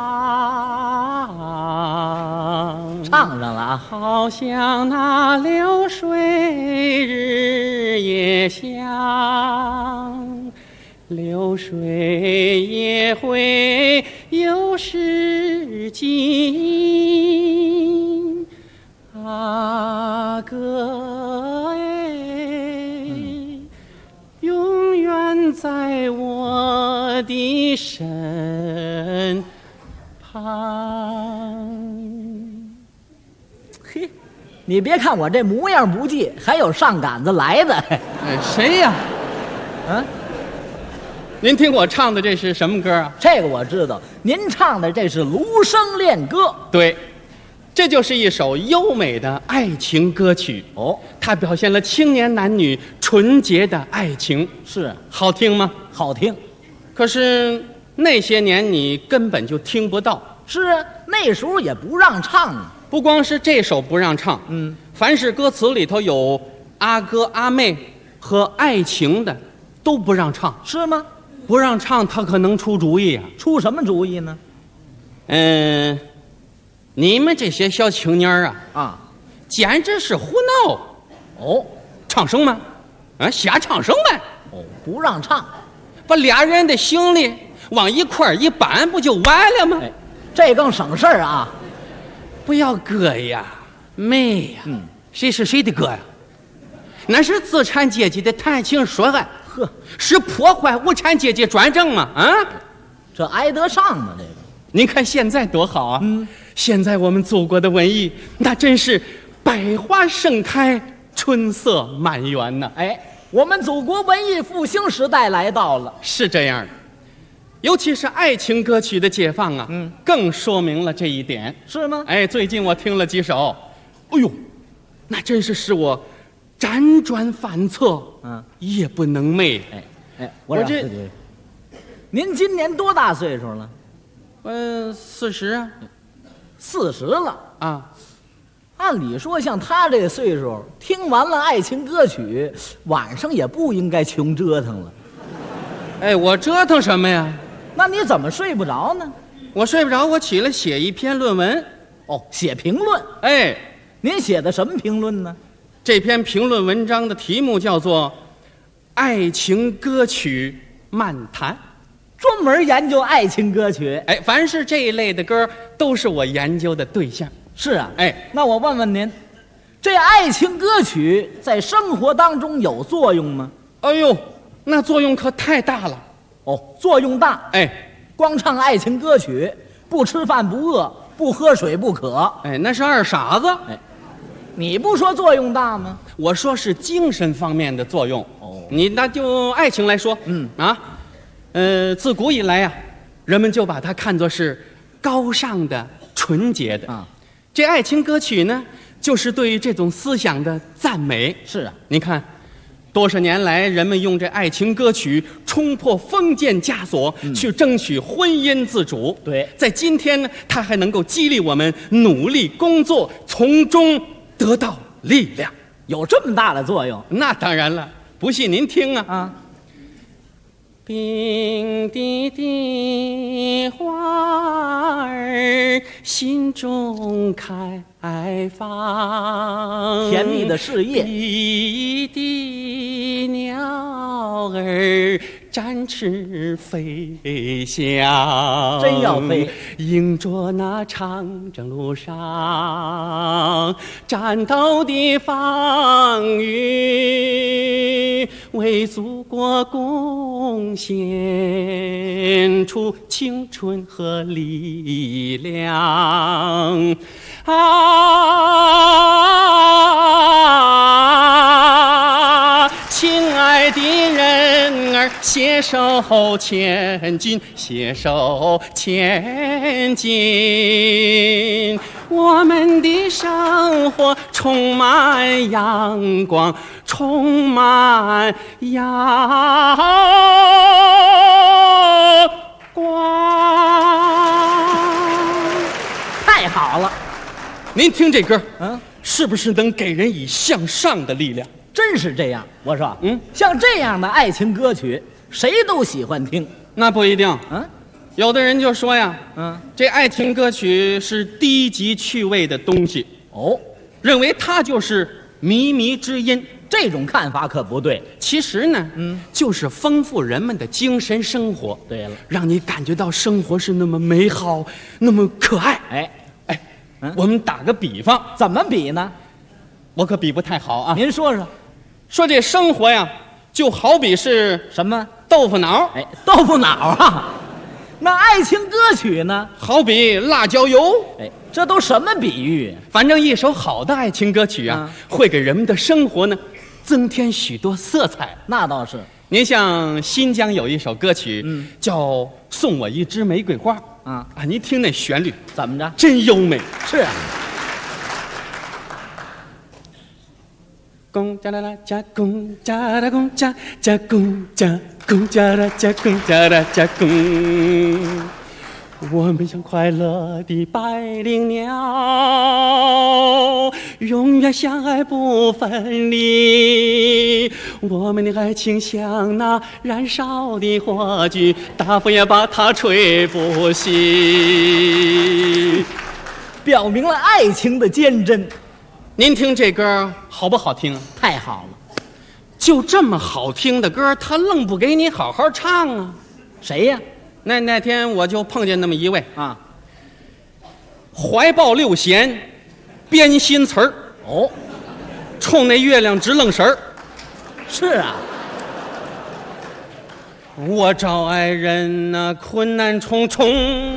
上了啊， 好像那流水日夜香，流水也会有时尽，阿哥哎，永远在我的身旁。 嘿，你别看我这模样不济，还有上杆子来的。 谁呀？您听我唱的这是什么歌啊？ 这个我知道，您唱的这是《芦笙恋歌》。 对，这就是一首优美的爱情歌曲哦， 它表现了青年男女纯洁的爱情。 是， 好听吗？ 好听。 可是那些年你根本就听不到。 是啊，那时候也不让唱啊。 不光是这首不让唱，凡是歌词里头有阿哥阿妹和爱情的都不让唱。 是吗？ 不让唱，他可能出主意啊。 出什么主意呢？ 你们这些小青年啊， 简直是胡闹！ 哦， 唱什么？瞎唱什么？ 哦，不让唱， 把俩人的心里往一块儿一板，不就完了吗？ 这更省事儿啊！ 不要哥呀，妹呀，谁是谁的哥呀？那是资产阶级的谈情说爱， 呵， 是破坏无产阶级专政吗？啊， 这挨得上吗？这个， 您看现在多好啊！现在我们祖国的文艺，那真是百花盛开，春色满园呐！ 我们祖国文艺复兴时代来到了， 是这样的。尤其是爱情歌曲的解放啊，更说明了这一点， 是吗？ 最近我听了几首，哎呦，那真是使我辗转反侧，夜不能寐。 我这，您今年多大岁数了 ？40啊 ，40了啊。 按理说，像他这个岁数，听完了爱情歌曲，晚上也不应该穷折腾了。 我折腾什么呀？ 那你怎么睡不着呢？ 我睡不着，我起来写一篇论文。 写评论。您写的什么评论呢？ 这篇评论文章的题目叫做《爱情歌曲漫谈》， 专门研究爱情歌曲。 凡是这一类的歌，都是我研究的对象。 是啊，那我问问您，这爱情歌曲在生活当中有作用吗？ 哎呦，那作用可太大了。 作用大。光唱爱情歌曲，不吃饭不饿，不喝水不渴。 那是二傻子。 你不说作用大吗？ 我说是精神方面的作用。你那就爱情来说，自古以来人们就把它看作是高尚的、纯洁的。这爱情歌曲呢，就是对于这种思想的赞美。 是啊， 您看，多少年来，人们用这爱情歌曲冲破封建枷锁，去争取婚姻自主。 对， 在今天呢，它还能够激励我们努力工作，从中得到力量。 有这么大的作用？ 那当然了，不信您听啊。冰滴滴花儿心中开放， 甜蜜的事业。 滴滴鸟儿展翅飞翔， 真要飞。 迎着那长征路上战斗的风雨，为祖国贡献出青春和力量啊！亲爱的人儿，携手前进，携手前进，我们的生活充满阳光，充满阳光。 太好了！ 您听这歌，是不是能给人以向上的力量？ 真是这样。我说，像这样的爱情歌曲，谁都喜欢听。 那不一定，有的人就说呀，这爱情歌曲是低级趣味的东西，认为它就是靡靡之音。 这种看法可不对。 其实呢，就是丰富人们的精神生活。 对了， 让你感觉到生活是那么美好，那么可爱。我们打个比方， 怎么比呢？ 我可比不太好啊。 您说说。 说这生活呀，就好比是什么豆腐脑。 豆腐脑啊。那爱情歌曲呢？ 好比辣椒油。 这都什么比喻？ 反正一首好的爱情歌曲啊，会给人们的生活呢增添许多色彩。 那倒是。 您像新疆有一首歌曲，叫《送我一枝玫瑰花》您听那旋律怎么着？ 真优美。 是啊。 公家啦啦加公家啦公家加公家公家啦加公家啦加公，我们像快乐的百灵鸟，永远相爱不分离。我们的爱情像那燃烧的火炬，大风也把它吹不熄， 表明了爱情的坚贞。 您听这歌好不好听？ 太好了！ 就这么好听的歌，他愣不给你好好唱啊？ 谁呀？ 那天我就碰见那么一位啊， 怀抱六弦，编新词儿， 哦， 冲那月亮直愣神儿。 是啊， 我找爱人那困难重重，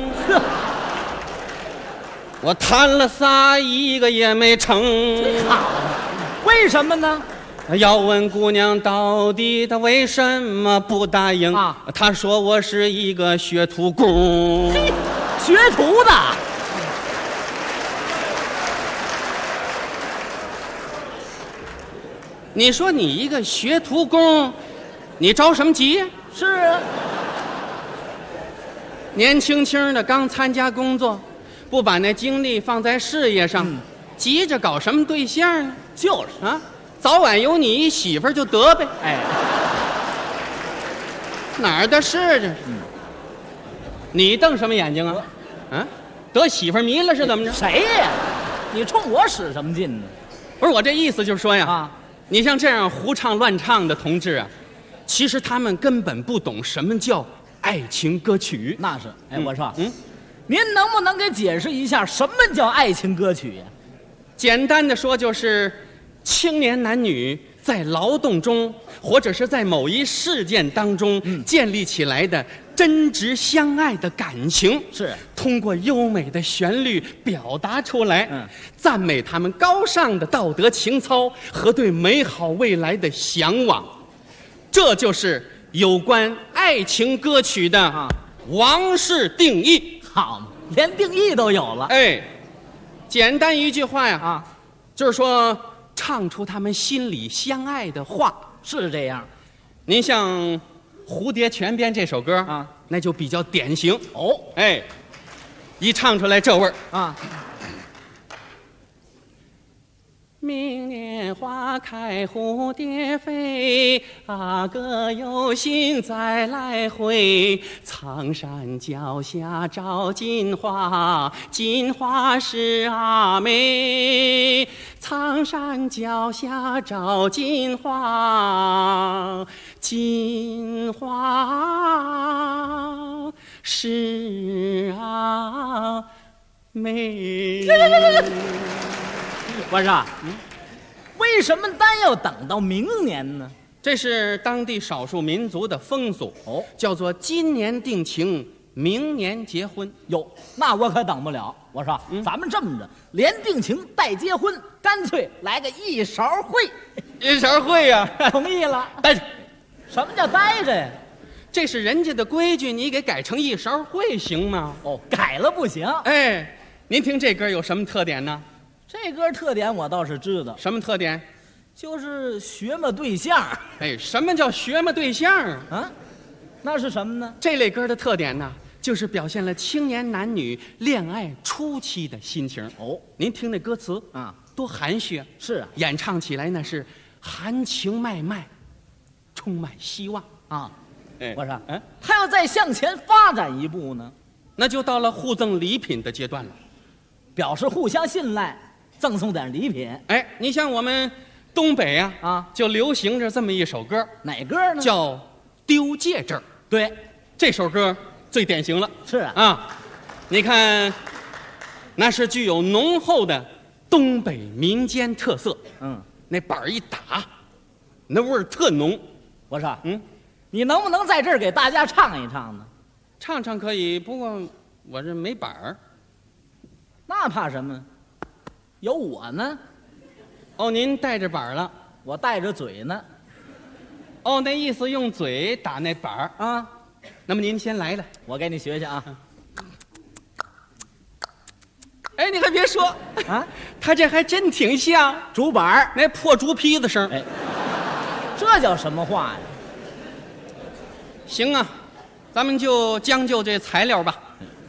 我谈了仨，一个也没成。 为什么呢？ 要问姑娘到底她为什么不答应？她说我是一个学徒工。 学徒的。 你说你一个学徒工，你着什么急呀？ 是啊， 年轻轻的刚参加工作，不把那精力放在事业上，急着搞什么对象呢？ 就是啊，早晚有你一媳妇儿就得呗。 哎， 哪儿的事这是？你瞪什么眼睛啊？啊，得媳妇儿迷了是怎么着？ 谁呀？你冲我使什么劲呢？ 不是我这意思，就是说呀，你像这样胡唱乱唱的同志啊，其实他们根本不懂什么叫爱情歌曲。 那是，哎，我说，您能不能给解释一下什么叫爱情歌曲呀？ 简单的说，就是青年男女在劳动中，或者是在某一事件当中建立起来的真挚相爱的感情， 是通过优美的旋律表达出来，赞美他们高尚的道德情操和对美好未来的向往。这就是有关爱情歌曲的王式定义。 好嘛，连定义都有了。 哎，简单一句话呀，就是说唱出他们心里相爱的话。 是这样。 您像《蝴蝶泉边》这首歌啊，那就比较典型哦。 哎，一唱出来这味儿啊。 明年花开蝴蝶飞，阿哥有心再来回。苍山脚下照金花，金花是阿妹。苍山脚下照金花，金花是阿妹。 我说，为什么单要等到明年呢？ 这是当地少数民族的风俗，叫做今年定情，明年结婚。 哟，那我可等不了。我说，咱们这么着，连定情带结婚，干脆来个一勺会。 一勺会呀， 同意了。 待着， 什么叫待着呀？ 这是人家的规矩，你给改成一勺会行吗？ 哦，改了不行。 哎，您听这歌有什么特点呢？ 这歌特点我倒是知道。 什么特点？ 就是学么对象。 哎，什么叫学么对象啊？那是什么呢？ 这类歌的特点呢，就是表现了青年男女恋爱初期的心情。 哦， 您听那歌词啊，多含蓄啊！ 是啊， 演唱起来那是含情脉脉，充满希望啊！ 哎， 我说，他要再向前发展一步呢， 那就到了互赠礼品的阶段了， 表示互相信赖。赠送点礼品。 哎，你像我们东北啊，就流行着这么一首歌。 哪歌呢？ 叫《丢戒指》。 对， 这首歌最典型了。 是啊， 你看，那是具有浓厚的东北民间特色。那板儿一打，那味儿特浓。 我说，你能不能在这儿给大家唱一唱呢？ 唱唱可以，不过我这没板儿。 那怕什么？有我呢。 哦，您带着板了， 我带着嘴呢。 哦，那意思用嘴打那板儿啊。 那么您先来了， 我给你学学啊。 哎，你还别说啊，他这还真挺像竹板儿那破竹坯子声。 哎，这叫什么话呀？ 行啊，咱们就将就这材料吧。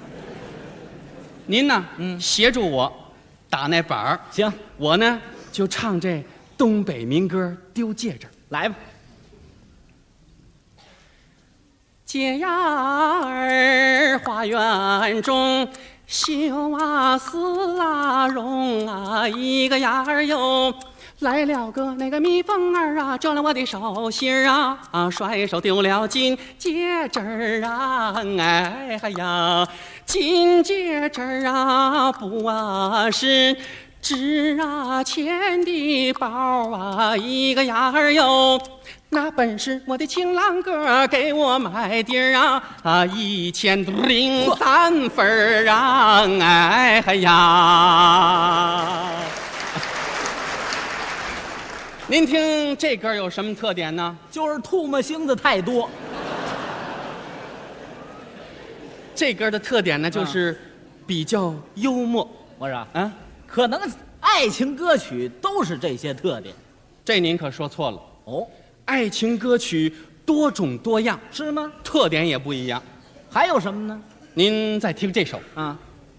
您呢，协助我打那板儿。 行， 我呢就唱这东北民歌《丢戒指》。 来吧。 街呀儿花园中，绣啊丝啊绒啊，一个呀儿哟来了个那个蜜蜂儿啊，折了我的手心儿啊，甩手丢了金戒指儿啊，哎呀，金戒指儿啊，不啊是值啊钱的包啊，一个呀儿哟。那本是我的情郎哥给我买的1003分啊，哎呀！您听这歌有什么特点呢？ 就是唾沫星子太多。 这歌的特点呢，就是比较幽默。 我说啊，可能爱情歌曲都是这些特点。 这您可说错了哦。 爱情歌曲多种多样， 是吗？ 特点也不一样。 还有什么呢？ 您再听这首啊，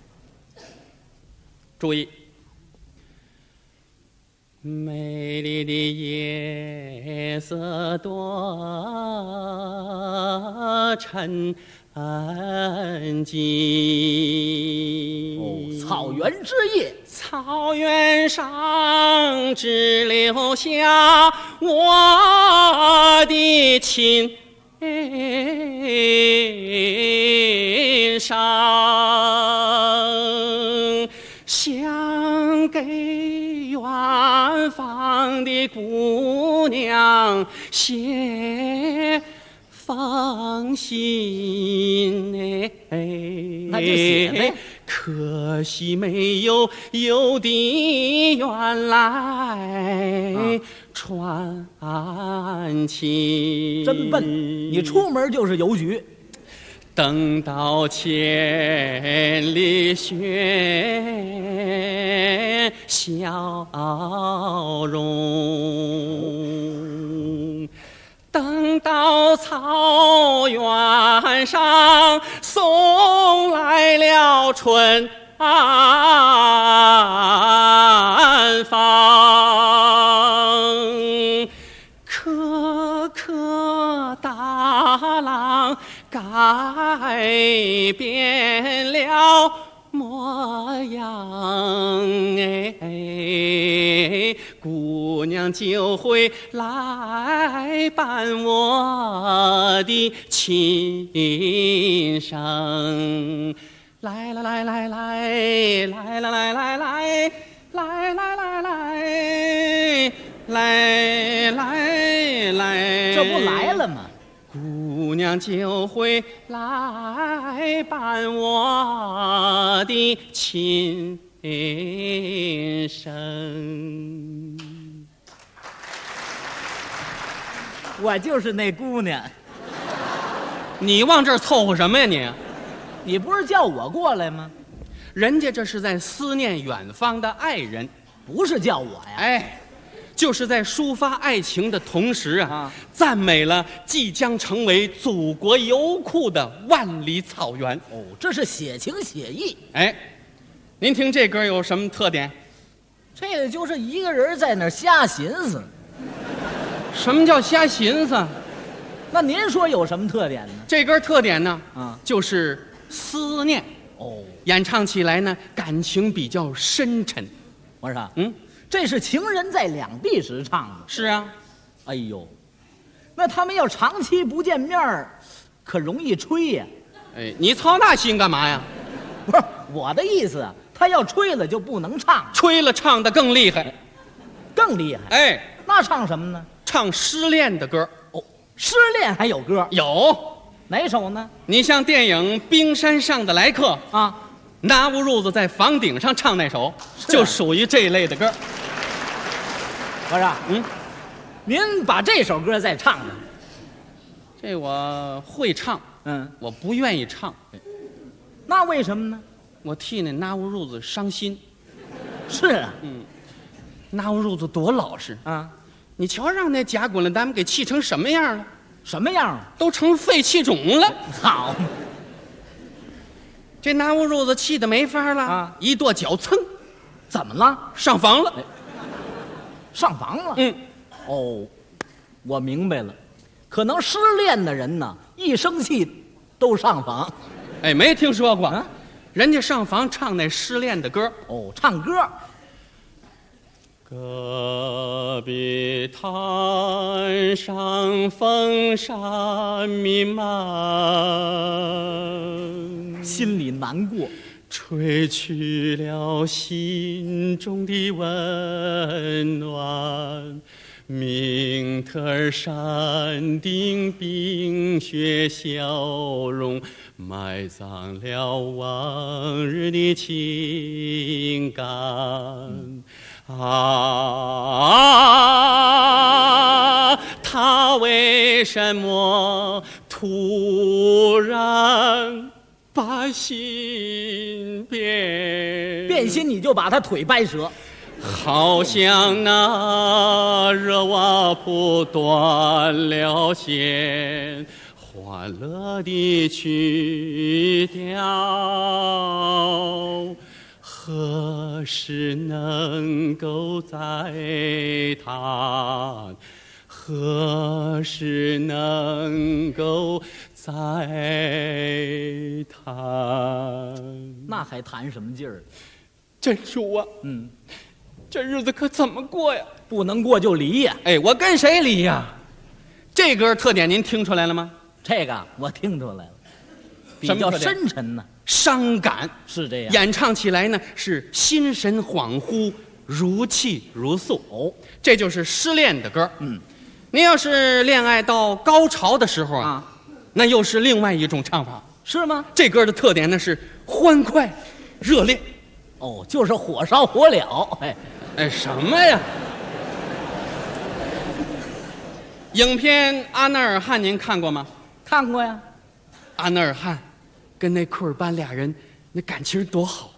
注意。美丽的夜色多沉寂。 哦，草原之夜， 草原上只留下我的琴声，想给远方的姑娘写封信那就写呗。 可惜没有邮递员来传情。 真笨，你出门就是邮局。 等到千里雪消融，等到草原上送来了春风，颗颗大浪改变了模样，姑娘就会来伴我的琴声。来来来来来来来来来来来来来来来， 这不来了吗？ 姑娘就会来伴我的琴声。 我就是那姑娘。 你往这儿凑合什么呀你？ 你不是叫我过来吗？ 人家这是在思念远方的爱人， 不是叫我呀。 哎，就是在抒发爱情的同时啊，赞美了即将成为祖国油库的万里草原。 哦，这是写情写意。 哎，您听这歌有什么特点？ 这个就是一个人在那儿瞎寻思。 什么叫瞎寻思？ 那您说有什么特点呢？ 这歌特点呢， 啊， 就是思念。 哦， 演唱起来呢，感情比较深沉。 我说，这是情人在两地时唱的。 是啊。 哎呦，那他们要长期不见面儿，可容易吹呀。 哎，你操那心干嘛呀？ 不是我的意思，他要吹了就不能唱， 吹了唱得更厉害， 更厉害。 哎， 那唱什么呢？ 唱失恋的歌。 哦，失恋还有歌？ 有。 哪首呢？ 你像电影《冰山上的来客》 啊， 拿乌褥子在房顶上唱那首，就属于这一类的歌。 我说，您把这首歌再唱唱。 这我会唱，我不愿意唱。 那为什么呢？ 我替那拿乌褥子伤心。 是啊， 拿乌褥子多老实啊！ 你瞧，让那假滚了咱们给气成什么样了？ 什么样？ 都成废气种了。 好， 这拿乌褥子气得没法了啊！一跺脚，噌， 怎么了？ 上房了。 上房了？哦，我明白了，可能失恋的人呢，一生气都上房。 哎，没听说过啊？人家上房唱那失恋的歌。 哦，唱歌。 戈壁滩上风沙弥漫， 心里难过， 吹去了心中的温暖。明特尔山顶冰雪消融，埋葬了往日的情感。啊，他为什么突然把心变心？你就把他腿掰折。 好像那热瓦布断了线，欢乐的曲调，何时能够再弹？何时能够再弹？ 那还弹什么劲儿？ 真主啊，这日子可怎么过呀？ 不能过就离呀！ 哎，我跟谁离呀？这歌特点您听出来了吗？ 这个我听出来了，比较深沉呢， 伤感， 是这样。 演唱起来呢是心神恍惚，如泣如诉。哦，这就是失恋的歌。您要是恋爱到高潮的时候啊，那又是另外一种唱法， 是吗？ 这歌的特点呢是欢快、热烈。 哦，就是火烧火燎。 哎，什么呀？影片《阿那尔汗》您看过吗？ 看过呀。 阿那尔汗跟那库尔班俩人那感情多好。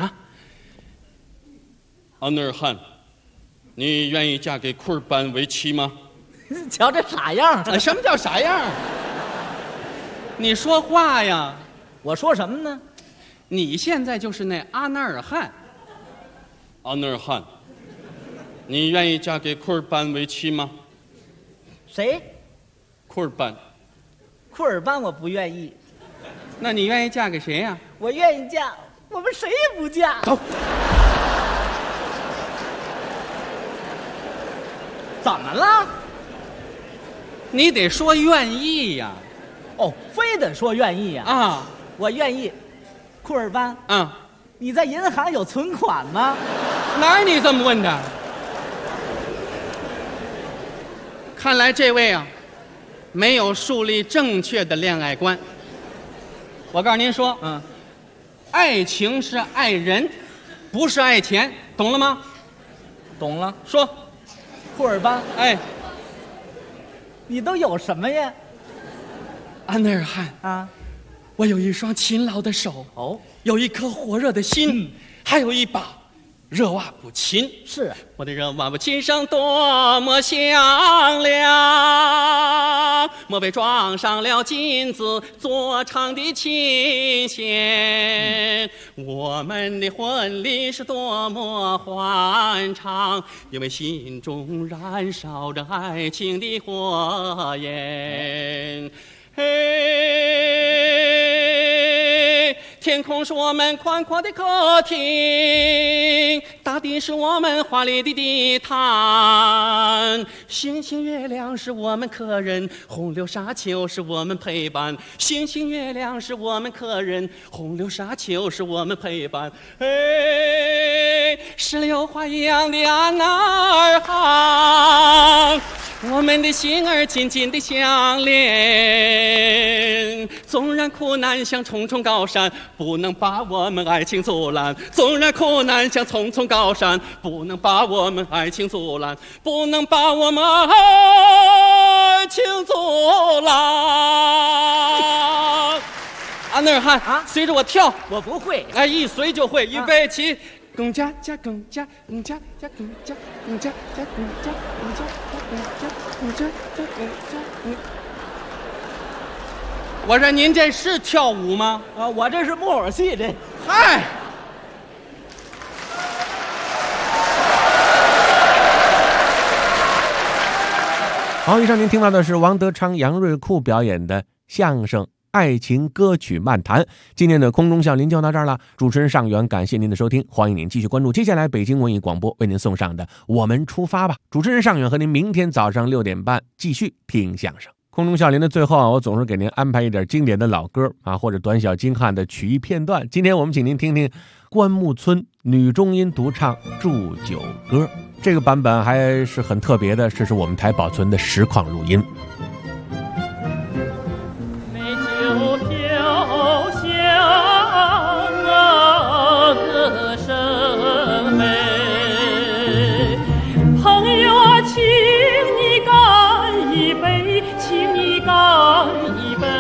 阿那尔汗，你愿意嫁给库尔班为妻吗？ 瞧这傻样！ 什么叫傻样？你说话呀！ 我说什么呢？ 你现在就是那阿那尔汗。阿那尔汗，你愿意嫁给库尔班为妻吗？ 谁？ 库尔班。 库尔班我不愿意。 那你愿意嫁给谁呀？ 我愿意嫁，我们谁也不嫁。 走。 怎么了？ 你得说愿意呀。 哦，非得说愿意呀？ 啊， 我愿意。库尔班，你在银行有存款吗？ 哪儿你这么问的？看来这位啊，没有树立正确的恋爱观。我告诉您说，爱情是爱人，不是爱钱，懂了吗？ 懂了。 说， 库尔班， 哎， 你都有什么呀？ 阿那尔汗啊，我有一双勤劳的手，有一颗火热的心，还有一把热瓦布琴。 是我的热瓦布琴声多么响亮，莫非装上了金子做唱的琴弦。我们的婚礼是多么欢畅，因为心中燃烧着爱情的火焰。嘿，天空是我们宽阔的客厅，大地是我们华丽的地毯，星星月亮是我们客人，洪流沙丘是我们陪伴。星星月亮是我们客人，洪流沙丘是我们陪伴。哎，石榴花一样的阿那尔汗，我们的心儿紧紧地相连，纵然苦难像重重高山，不能把我们爱情阻拦。纵然苦难像重重高山，不能把我们爱情阻拦，不能把我们爱情阻拦。阿那尔汗啊，随着我跳。 我不会。 哎，一随就会。预备起，更加加更加更加加更加更加加更加更加。我说您这是跳舞吗？ 啊，我这是木偶戏。这， 嗨， 好，以上您听到的是王德昌、杨瑞库表演的相声《 爱情歌曲漫谈。今天的空中笑林就到这儿了，主持人尚元，感谢您的收听，欢迎您继续关注接下来北京文艺广播为您送上的我们出发吧。主持人尚元和您明天早上6点半继续听相声。空中笑林的最后我总是给您安排一点经典的老歌或者短小精悍的曲艺片段。今天我们请您听听关牧村女中音独唱《祝酒歌》，这个版本还是很特别的，这是我们台保存的实况录音。 美酒飘香歌声美，朋友请你干一杯，请你干一杯，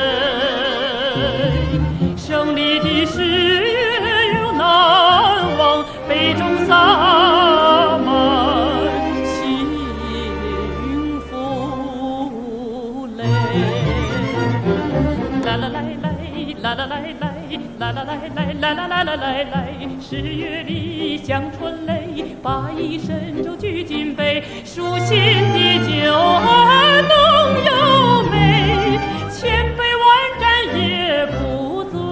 胜利的誓约难忘，杯中洒满幸福泪。啦啦来来，啦啦来来，啦啦来来，啦啦啦啦来来，十月里香春雷，把一身酒举金杯，舒心的酒儿浓又美，千杯万盏也不醉。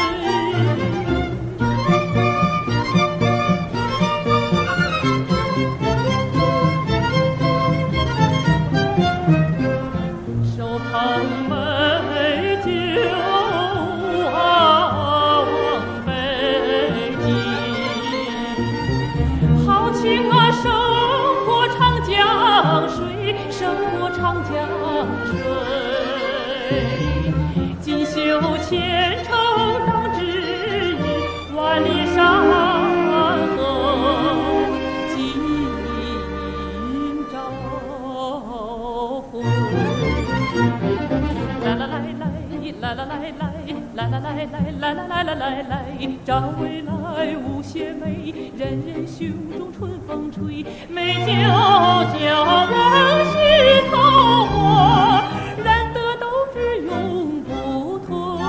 手捧美酒往北京，豪情胜过长江水，胜过长江水，锦绣前程当指引，万里山河尽朝晖。啦啦来来，啦啦来来，啦啦来来，啦啦来来来来，张未来无邪美，人人胸中春风吹，美酒浇人心桃花，燃得斗志永不退，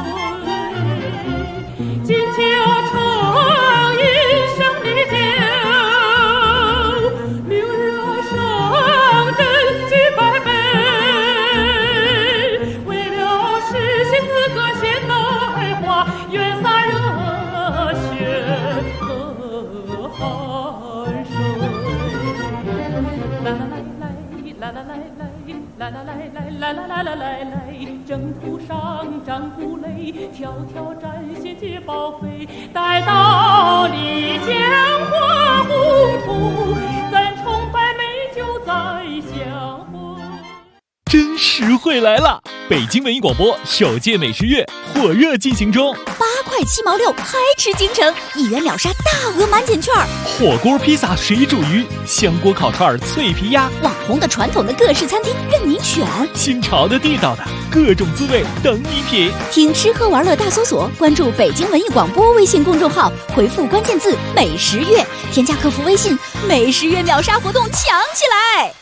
金酒成一生的酒，明日圣真举百杯，为了实现4个现代化，愿洒热血和汗水。啦啦来来，啦啦来来，啦啦来来，啦啦啦啦来来，征途上张鼓擂，条条战线皆报废，待到丽江花红土，咱崇拜美酒再相会。 真实惠来了！北京文艺广播首届美食月火热进行中 ，8块7毛6，嗨吃京城，1元秒杀大额满减券， 火锅、披萨、水煮鱼、香锅、烤串、脆皮鸭， 网红的、传统的各式餐厅任你选， 新潮的、地道的，各种滋味等你品。 听吃喝玩乐大搜索，关注北京文艺广播微信公众号，回复关键字“美食月”，添加客服微信，美食月秒杀活动抢起来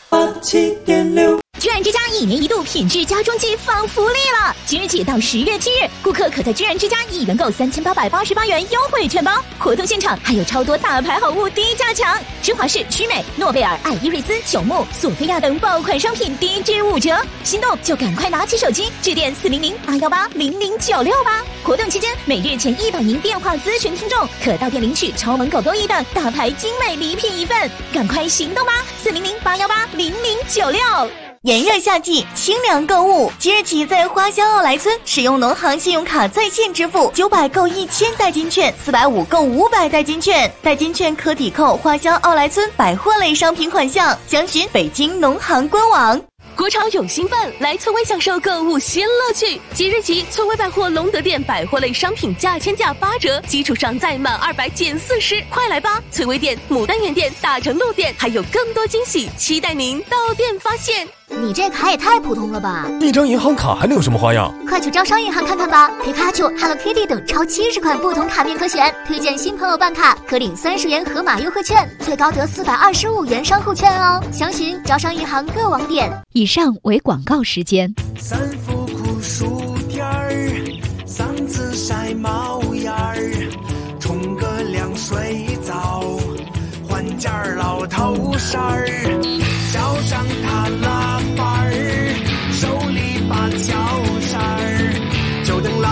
！87.6。居然之家1年1度品质家装季放福利了！即日起到10月7日，顾客可在居然之家1元购3888元优惠券包，活动现场还有超多大牌好物低价抢，施华仕、曲美、诺贝尔、爱依瑞斯、朽木、索菲亚等爆款商品低至5折，心动就赶快拿起手机致电400-818-0096吧！活动期间，每日前100名电话咨询听众可到店领取超萌狗狗衣等大牌精美礼品1份，赶快行动吧！400-818-0096。炎热夏季，清凉购物，即日起在花乡奥莱村使用农行信用卡在线支付，900购1000代金券，450购500代金券，代金券可抵扣花乡奥莱村百货类商品款项，详询北京农行官网。国潮有兴奋，来翠微享受购物新乐趣。即日起，翠微百货龙德店百货类商品价签价8折，基础上再满200减40，快来吧！翠微店、牡丹园店、大成路店还有更多惊喜，期待您到店发现。 你这卡也太普通了吧！ 一张银行卡还能有什么花样？ 快去招商银行看看吧！皮卡丘、Hello Kitty 等超70款不同卡面可选，推荐新朋友办卡可领30元盒马优惠券，最高得425元商户券哦。详询招商银行各网点。 以上为广告时间。 3伏苦暑天儿，3次晒毛眼儿，冲个凉水澡，换件老头衫儿，脚上踏拉板儿，手里把脚扇儿，就等老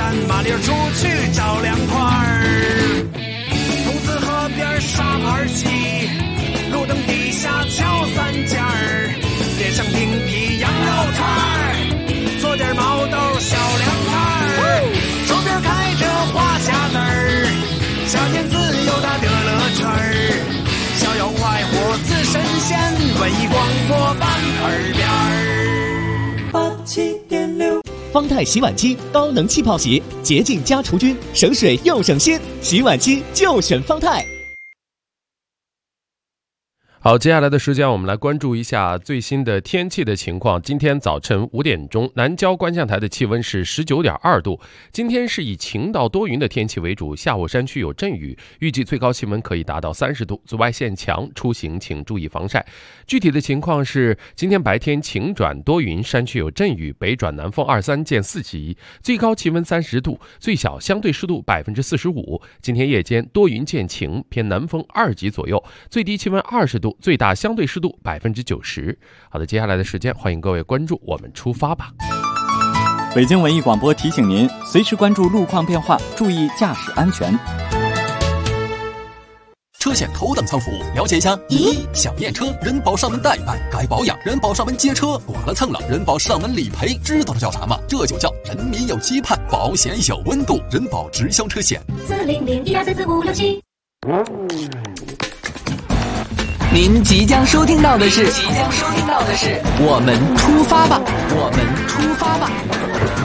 赶麻溜出去找凉快儿。兔子河边沙盘棋，路灯底下敲三尖儿，点上冰皮羊肉串儿，做点毛豆小凉菜儿，手边开着花匣子儿，夏天自由大的乐趣儿，逍遥快活似神仙，文艺广播伴耳边儿。 87.6方太洗碗机高能气泡洗，洁净加除菌，省水又省心，洗碗机就选方太。 好，接下来的时间我们来关注一下最新的天气的情况。今天早晨5点钟，南郊观象台的气温是19.2度。今天是以晴到多云的天气为主，下午山区有阵雨，预计最高气温可以达到30度，紫外线强，出行请注意防晒。具体的情况是，今天白天晴转多云，山区有阵雨，北转南风2、3见4级，最高气温30度，最小相对湿度45%。今天夜间多云见晴，偏南风2级左右，最低气温20度。最大相对湿度90%。好的，接下来的时间，欢迎各位关注我们出发吧。 北京文艺广播提醒您，随时关注路况变化，注意驾驶安全。 车险头等舱服务，了解一下。1. 想验车，人保上门代办；该保养，人保上门接车；剐了蹭了，人保上门理赔。知道这叫啥吗？这就叫人民有期盼，保险有温度。人保直销车险。 40012344567。 您即将收听到的是，我们出发吧，我们出发吧。